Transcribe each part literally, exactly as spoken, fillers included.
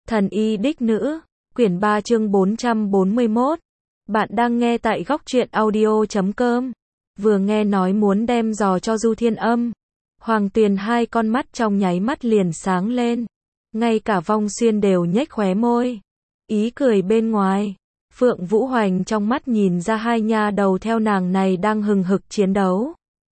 Thần y đích nữ, quyển ba chương bốn trăm bốn mươi mốt. Bạn đang nghe tại góc truyện audio chấm com. Vừa nghe nói muốn đem giò cho Du Thiên Âm, Hoàng Tuyền hai con mắt trong nháy mắt liền sáng lên. Ngay cả Vong Xuyên đều nhếch khóe môi. Ý cười bên ngoài. Phượng Vũ Hoành trong mắt nhìn ra hai nha đầu theo nàng này đang hừng hực chiến đấu.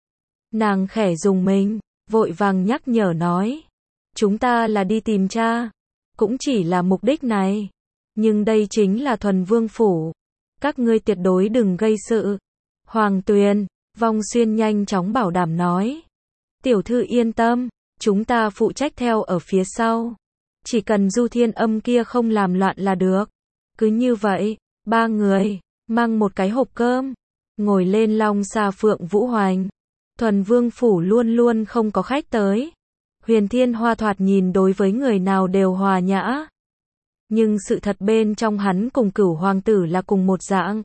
Nàng khẽ dùng mình, vội vàng nhắc nhở nói. Chúng ta là đi tìm cha. Cũng chỉ là mục đích này. Nhưng đây chính là Thuần Vương Phủ. Các ngươi tuyệt đối đừng gây sự. Hoàng Tuyền, Vong Xuyên nhanh chóng bảo đảm nói. Tiểu thư yên tâm, chúng ta phụ trách theo ở phía sau. Chỉ cần Du Thiên Âm kia không làm loạn là được. Cứ như vậy, ba người, mang một cái hộp cơm, ngồi lên long xa Phượng Vũ Hoành. Thuần Vương Phủ luôn luôn không có khách tới. Huyền Thiên Hoa thoạt nhìn đối với người nào đều hòa nhã. Nhưng sự thật bên trong hắn cùng Cửu Hoàng tử là cùng một dạng.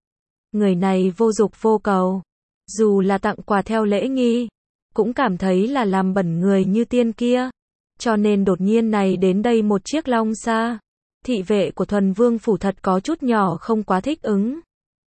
Người này vô dục vô cầu. Dù là tặng quà theo lễ nghi, cũng cảm thấy là làm bẩn người như tiên kia. Cho nên đột nhiên này đến đây một chiếc long xa. Thị vệ của Thuần Vương Phủ thật có chút nhỏ không quá thích ứng.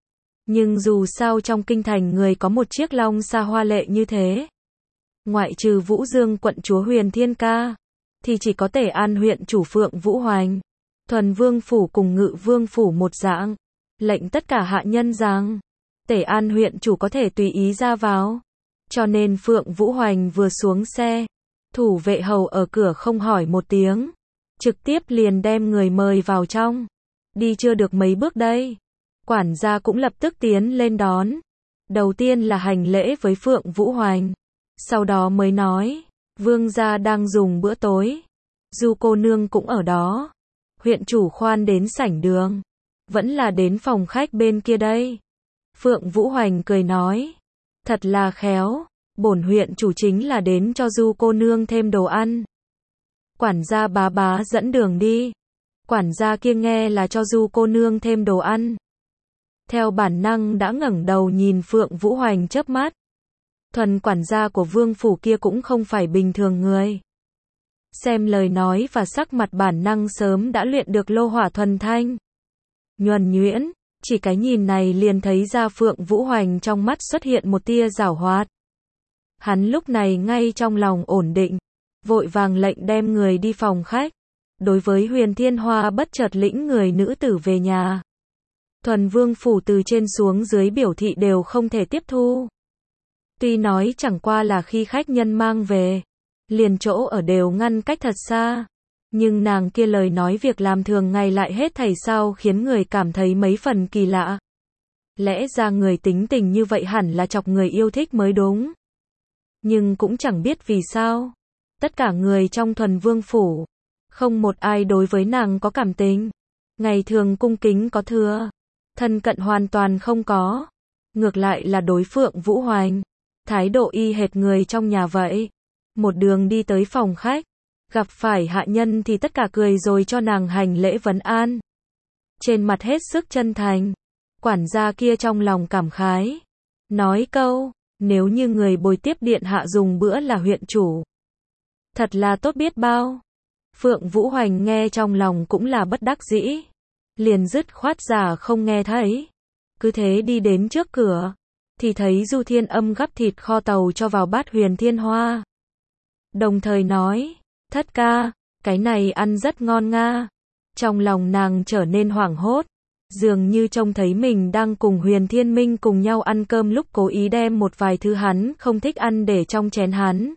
Nhưng dù sao trong kinh thành người có một chiếc long xa hoa lệ như thế. Ngoại trừ Vũ Dương quận chúa Huyền Thiên Ca, thì chỉ có Tể An huyện chủ Phượng Vũ Hoành. Thuần Vương Phủ cùng Ngự Vương Phủ một dạng. Lệnh tất cả hạ nhân rằng, Tể An huyện chủ có thể tùy ý ra vào. Cho nên Phượng Vũ Hoành vừa xuống xe, thủ vệ hầu ở cửa không hỏi một tiếng. Trực tiếp liền đem người mời vào trong. Đi chưa được mấy bước đây. Quản gia cũng lập tức tiến lên đón. Đầu tiên là hành lễ với Phượng Vũ Hoành. Sau đó mới nói, vương gia đang dùng bữa tối. Du cô nương cũng ở đó. Huyện chủ khoan đến sảnh đường. Vẫn là đến phòng khách bên kia đây. Phượng Vũ Hoành cười nói, thật là khéo. Bổn huyện chủ chính là đến cho Du cô nương thêm đồ ăn. Quản gia bá bá dẫn đường đi. Quản gia kia nghe là cho Du cô nương thêm đồ ăn. Theo bản năng đã ngẩng đầu nhìn Phượng Vũ Hoành chớp mắt. Thuần quản gia của vương phủ kia cũng không phải bình thường người. Xem lời nói và sắc mặt bản năng sớm đã luyện được lô hỏa thuần thanh. Nhuần nhuyễn, chỉ cái nhìn này liền thấy ra Phượng Vũ Hoành trong mắt xuất hiện một tia giảo hoạt. Hắn lúc này ngay trong lòng ổn định, vội vàng lệnh đem người đi phòng khách. Đối với Huyền Thiên Hoa bất chợt lĩnh người nữ tử về nhà. Thuần Vương Phủ từ trên xuống dưới biểu thị đều không thể tiếp thu. Tuy nói chẳng qua là khi khách nhân mang về, liền chỗ ở đều ngăn cách thật xa. Nhưng nàng kia lời nói việc làm thường ngày lại hết thảy sao khiến người cảm thấy mấy phần kỳ lạ. Lẽ ra người tính tình như vậy hẳn là chọc người yêu thích mới đúng. Nhưng cũng chẳng biết vì sao. Tất cả người trong Thuần Vương Phủ, không một ai đối với nàng có cảm tình. Ngày thường cung kính có thừa, thân cận hoàn toàn không có. Ngược lại là đối Phượng Vũ Hoành, thái độ y hệt người trong nhà vậy. Một đường đi tới phòng khách, gặp phải hạ nhân thì tất cả cười rồi cho nàng hành lễ vấn an. Trên mặt hết sức chân thành. Quản gia kia trong lòng cảm khái. Nói câu, nếu như người bồi tiếp điện hạ dùng bữa là huyện chủ. Thật là tốt biết bao. Phượng Vũ Hoành nghe trong lòng cũng là bất đắc dĩ. Liền dứt khoát giả không nghe thấy. Cứ thế đi đến trước cửa. Thì thấy Du Thiên Âm gắp thịt kho tàu cho vào bát Huyền Thiên Hoa. Đồng thời nói, thất ca, cái này ăn rất ngon nga. Trong lòng nàng trở nên hoảng hốt. Dường như trông thấy mình đang cùng Huyền Thiên Minh cùng nhau ăn cơm lúc cố ý đem một vài thứ hắn không thích ăn để trong chén hắn.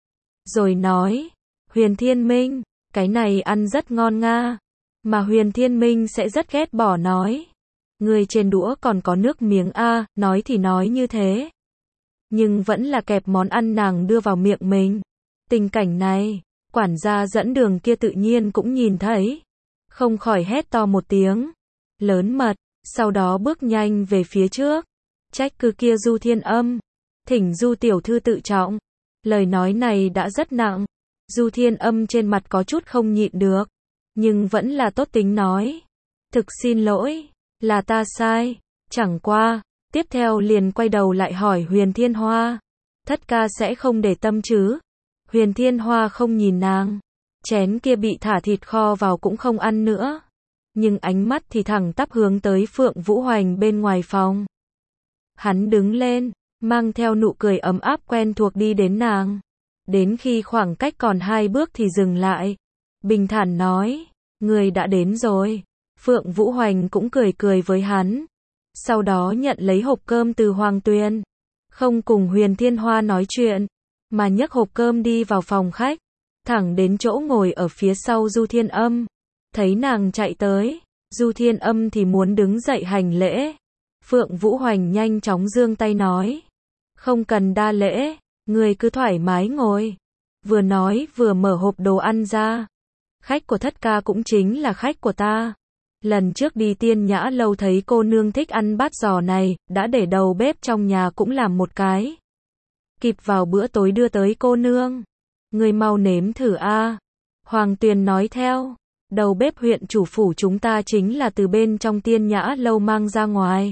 Rồi nói, Huyền Thiên Minh, cái này ăn rất ngon nga. Mà Huyền Thiên Minh sẽ rất ghét bỏ nói. Người trên đũa còn có nước miếng a, nói thì nói như thế. Nhưng vẫn là kẹp món ăn nàng đưa vào miệng mình. Tình cảnh này, quản gia dẫn đường kia tự nhiên cũng nhìn thấy. Không khỏi hét to một tiếng. Lớn mật, sau đó bước nhanh về phía trước. Trách cứ kia Du Thiên Âm. Thỉnh Du tiểu thư tự trọng. Lời nói này đã rất nặng. Du Thiên Âm trên mặt có chút không nhịn được. Nhưng vẫn là tốt tính nói. Thực xin lỗi, là ta sai. Chẳng qua, tiếp theo liền quay đầu lại hỏi Huyền Thiên Hoa. Thất ca sẽ không để tâm chứ? Huyền Thiên Hoa không nhìn nàng. Chén kia bị thả thịt kho vào cũng không ăn nữa. Nhưng ánh mắt thì thẳng tắp hướng tới Phượng Vũ Hoành bên ngoài phòng. Hắn đứng lên, mang theo nụ cười ấm áp quen thuộc đi đến nàng. Đến khi khoảng cách còn hai bước thì dừng lại. Bình thản nói, người đã đến rồi. Phượng Vũ Hoành cũng cười cười với hắn. Sau đó nhận lấy hộp cơm từ Hoàng Tuyền. Không cùng Huyền Thiên Hoa nói chuyện, mà nhấc hộp cơm đi vào phòng khách. Thẳng đến chỗ ngồi ở phía sau Du Thiên Âm. Thấy nàng chạy tới, Du Thiên Âm thì muốn đứng dậy hành lễ. Phượng Vũ Hoành nhanh chóng giương tay nói. Không cần đa lễ, người cứ thoải mái ngồi. Vừa nói vừa mở hộp đồ ăn ra. Khách của thất ca cũng chính là khách của ta. Lần trước đi Tiên Nhã lâu thấy cô nương thích ăn bát giò này, đã để đầu bếp trong nhà cũng làm một cái. Kịp vào bữa tối đưa tới cô nương. Người mau nếm thử a. Hoàng Tuyền nói theo. Đầu bếp huyện chủ phủ chúng ta chính là từ bên trong Tiên Nhã lâu mang ra ngoài.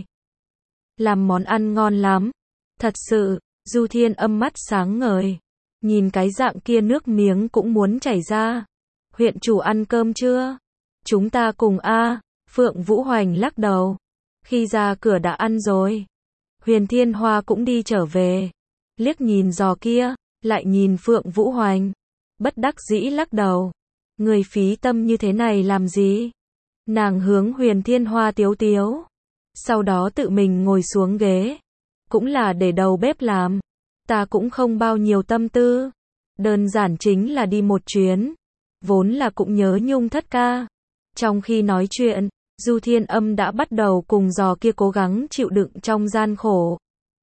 Làm món ăn ngon lắm. Thật sự, Du Thiên Âm mắt sáng ngời. Nhìn cái dạng kia nước miếng cũng muốn chảy ra. Huyện chủ ăn cơm chưa? Chúng ta cùng a. Phượng Vũ Hoành lắc đầu. Khi ra cửa đã ăn rồi. Huyền Thiên Hoa cũng đi trở về. Liếc nhìn giò kia, lại nhìn Phượng Vũ Hoành. Bất đắc dĩ lắc đầu. Người phí tâm như thế này làm gì? Nàng hướng Huyền Thiên Hoa tiếu tiếu. Sau đó tự mình ngồi xuống ghế. Cũng là để đầu bếp làm. Ta cũng không bao nhiêu tâm tư. Đơn giản chính là đi một chuyến. Vốn là cũng nhớ nhung thất ca. Trong khi nói chuyện, Du Thiên Âm đã bắt đầu cùng giò kia cố gắng chịu đựng trong gian khổ.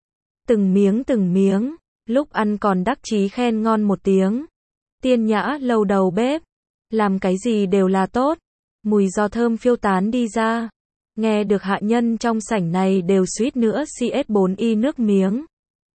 Từng miếng từng miếng, lúc ăn còn đắc chí khen ngon một tiếng. Tiên Nhã lâu đầu bếp, làm cái gì đều là tốt. Mùi giò thơm phiêu tán đi ra. Nghe được hạ nhân trong sảnh này đều suýt nữa xê ét bốn i nước miếng.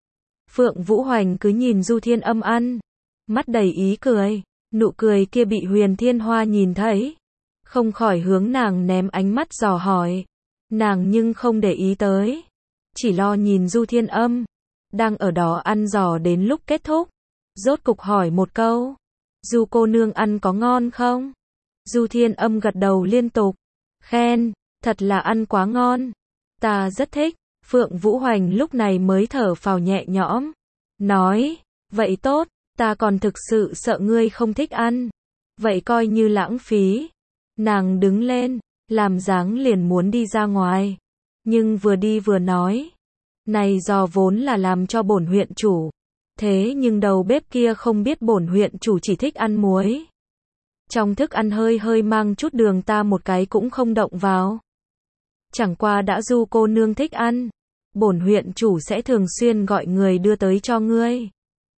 Phượng Vũ Hoành cứ nhìn Du Thiên Âm ăn, mắt đầy ý cười. Nụ cười kia bị Huyền Thiên Hoa nhìn thấy, không khỏi hướng nàng ném ánh mắt dò hỏi. Nàng nhưng không để ý tới, chỉ lo nhìn Du Thiên Âm, đang ở đó ăn giò đến lúc kết thúc. Rốt cục hỏi một câu, Du cô nương ăn có ngon không? Du Thiên Âm gật đầu liên tục, khen, thật là ăn quá ngon. Ta rất thích. Phượng Vũ Hoành lúc này mới thở phào nhẹ nhõm, nói, vậy tốt, ta còn thực sự sợ ngươi không thích ăn. Vậy coi như lãng phí. Nàng đứng lên, làm dáng liền muốn đi ra ngoài. Nhưng vừa đi vừa nói, này giò vốn là làm cho bổn huyện chủ. Thế nhưng đầu bếp kia không biết bổn huyện chủ chỉ thích ăn muối. Trong thức ăn hơi hơi mang chút đường ta một cái cũng không động vào. Chẳng qua đã Du cô nương thích ăn, bổn huyện chủ sẽ thường xuyên gọi người đưa tới cho ngươi.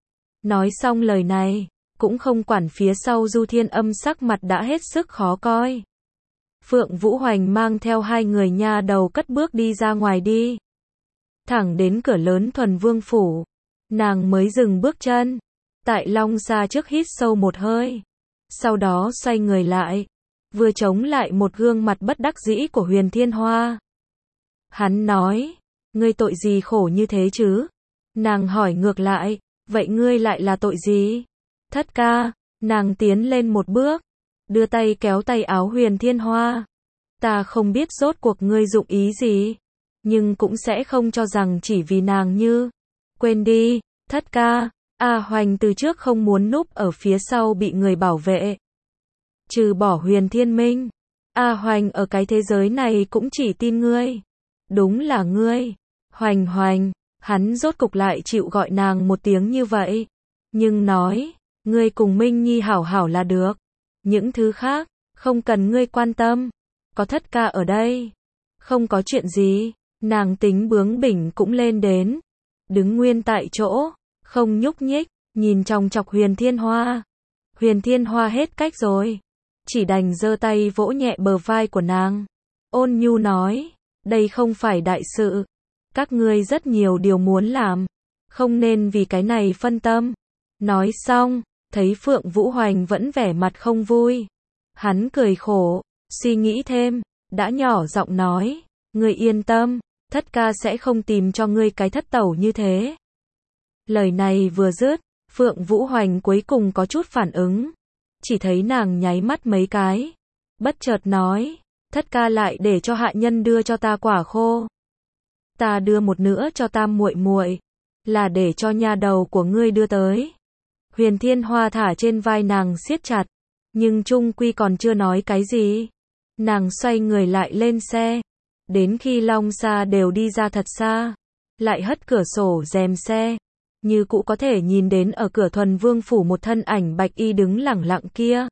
Nói xong lời này, cũng không quản phía sau Du Thiên Âm sắc mặt đã hết sức khó coi. Phượng Vũ Hoành mang theo hai người nha đầu cất bước đi ra ngoài đi. Thẳng đến cửa lớn Thuần Vương phủ, nàng mới dừng bước chân. Tại Long Sa trước hít sâu một hơi, sau đó xoay người lại, vừa chống lại một gương mặt bất đắc dĩ của Huyền Thiên Hoa. Hắn nói, ngươi tội gì khổ như thế chứ? Nàng hỏi ngược lại, vậy ngươi lại là tội gì? Thất ca. Nàng tiến lên một bước, đưa tay kéo tay áo Huyền Thiên Hoa. Ta không biết rốt cuộc ngươi dụng ý gì, nhưng cũng sẽ không cho rằng chỉ vì nàng như. Quên đi, thất ca. A Hoành từ trước không muốn núp ở phía sau bị người bảo vệ. Trừ bỏ Huyền Thiên Minh, A Hoành ở cái thế giới này cũng chỉ tin ngươi. Đúng là ngươi. Hoành Hoành, hắn rốt cục lại chịu gọi nàng một tiếng như vậy. Nhưng nói, ngươi cùng Minh Nhi hảo hảo là được. Những thứ khác, không cần ngươi quan tâm. Có thất ca ở đây. Không có chuyện gì. Nàng tính bướng bỉnh cũng lên đến. Đứng nguyên tại chỗ, không nhúc nhích, nhìn chòng chọc Huyền Thiên Hoa. Huyền Thiên Hoa hết cách rồi. Chỉ đành giơ tay vỗ nhẹ bờ vai của nàng. Ôn nhu nói, đây không phải đại sự. Các ngươi rất nhiều điều muốn làm. Không nên vì cái này phân tâm. Nói xong, thấy Phượng Vũ Hoành vẫn vẻ mặt không vui. Hắn cười khổ, suy nghĩ thêm, đã nhỏ giọng nói, ngươi yên tâm, thất ca sẽ không tìm cho ngươi cái thất tẩu như thế. Lời này vừa dứt, Phượng Vũ Hoành cuối cùng có chút phản ứng. chỉ thấy nàng nháy mắt mấy cái, bất chợt nói, thất ca lại để cho hạ nhân đưa cho ta quả khô. Ta đưa một nữa cho tam muội muội, là để cho nha đầu của ngươi đưa tới. Huyền Thiên Hoa thả trên vai nàng siết chặt, nhưng chung quy còn chưa nói cái gì. Nàng xoay người lại lên xe, đến khi Long Sa đều đi ra thật xa, lại hất cửa sổ rèm xe, như cũ có thể nhìn đến ở cửa Thuần Vương phủ một thân ảnh bạch y đứng lẳng lặng kia.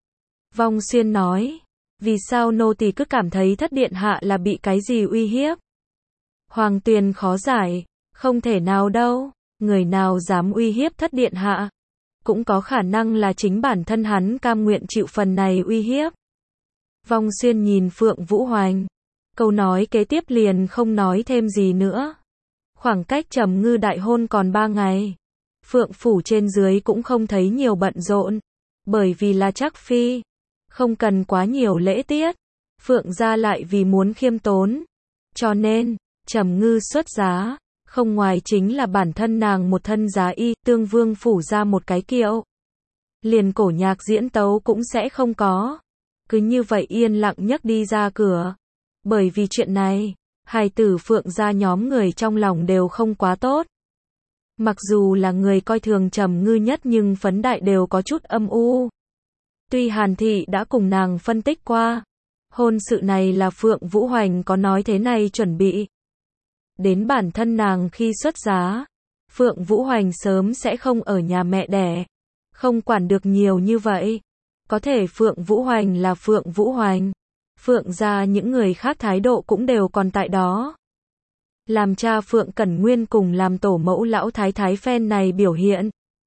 Vong Xuyên nói, vì sao nô tỳ cứ cảm thấy thất điện hạ là bị cái gì uy hiếp? Hoàng Tuyền khó giải, không thể nào đâu, người nào dám uy hiếp thất điện hạ? Cũng có khả năng là chính bản thân hắn cam nguyện chịu phần này uy hiếp. Vong Xuyên nhìn Phượng Vũ Hoành, câu nói kế tiếp liền không nói thêm gì nữa. Khoảng cách Trầm Ngư đại hôn còn ba ngày, Phượng phủ trên dưới cũng không thấy nhiều bận rộn, bởi vì là Trác phi, không cần quá nhiều lễ tiết. Phượng gia lại vì muốn khiêm tốn, cho nên Trầm Ngư xuất giá, không ngoài chính là bản thân nàng một thân giá y, Tương Vương phủ ra một cái kiệu, liền cổ nhạc diễn tấu cũng sẽ không có, cứ như vậy yên lặng nhấc đi ra cửa. Bởi vì chuyện này, hài tử Phượng gia nhóm người trong lòng đều không quá tốt. Mặc dù là người coi thường Trầm Ngư nhất nhưng phấn đại đều có chút âm u. Tuy Hàn Thị đã cùng nàng phân tích qua, hôn sự này là Phượng Vũ Hoành có nói thế này chuẩn bị. Đến bản thân nàng khi xuất giá, Phượng Vũ Hoành sớm sẽ không ở nhà mẹ đẻ, không quản được nhiều như vậy. Có thể Phượng Vũ Hoành là Phượng Vũ Hoành, Phượng gia những người khác thái độ cũng đều còn tại đó. Làm cha Phượng Cẩn Nguyên cùng làm tổ mẫu lão thái thái phen này biểu hiện,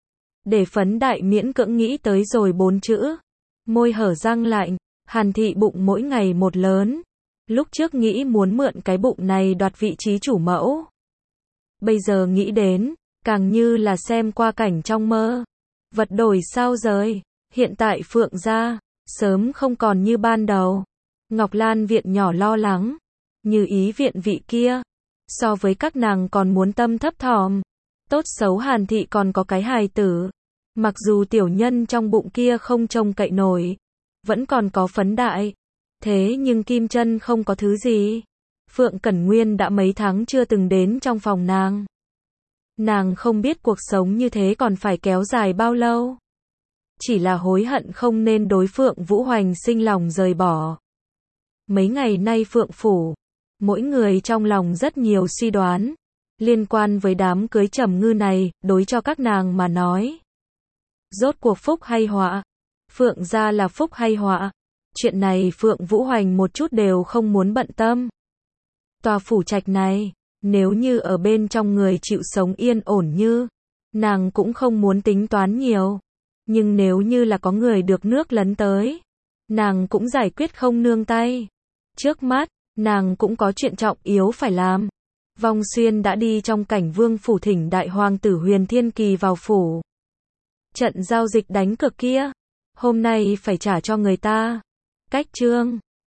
để phấn đại miễn cưỡng nghĩ tới rồi bốn chữ, môi hở răng lạnh. Hàn Thị bụng mỗi ngày một lớn, lúc trước nghĩ muốn mượn cái bụng này đoạt vị trí chủ mẫu, bây giờ nghĩ đến, càng như là xem qua cảnh trong mơ. Vật đổi sao rời, hiện tại Phượng gia, sớm không còn như ban đầu. Ngọc Lan viện nhỏ lo lắng, Như Ý viện vị kia, so với các nàng còn muốn tâm thấp thỏm. Tốt xấu Hàn Thị còn có cái hài tử, mặc dù tiểu nhân trong bụng kia không trông cậy nổi, vẫn còn có phấn đại, thế nhưng Kim Chân không có thứ gì. Phượng Cẩn Nguyên đã mấy tháng chưa từng đến trong phòng nàng. Nàng không biết cuộc sống như thế còn phải kéo dài bao lâu. Chỉ là hối hận không nên đối Phượng Vũ Hoành sinh lòng rời bỏ. Mấy ngày nay Phượng phủ, mỗi người trong lòng rất nhiều suy đoán, liên quan với đám cưới Trầm Ngư này, đối cho các nàng mà nói. Rốt cuộc phúc hay họa? Phượng gia là phúc hay họa? Chuyện này Phượng Vũ Hoành một chút đều không muốn bận tâm. Tòa phủ trạch này, nếu như ở bên trong người chịu sống yên ổn như, nàng cũng không muốn tính toán nhiều. Nhưng nếu như là có người được nước lấn tới, nàng cũng giải quyết không nương tay. Trước mắt, nàng cũng có chuyện trọng yếu phải làm. Vong Xuyên đã đi trong Cảnh Vương phủ thỉnh đại hoàng tử Huyền Thiên Kỳ vào phủ. Trận giao dịch đánh cược kia, hôm nay phải trả cho người ta. Cách chương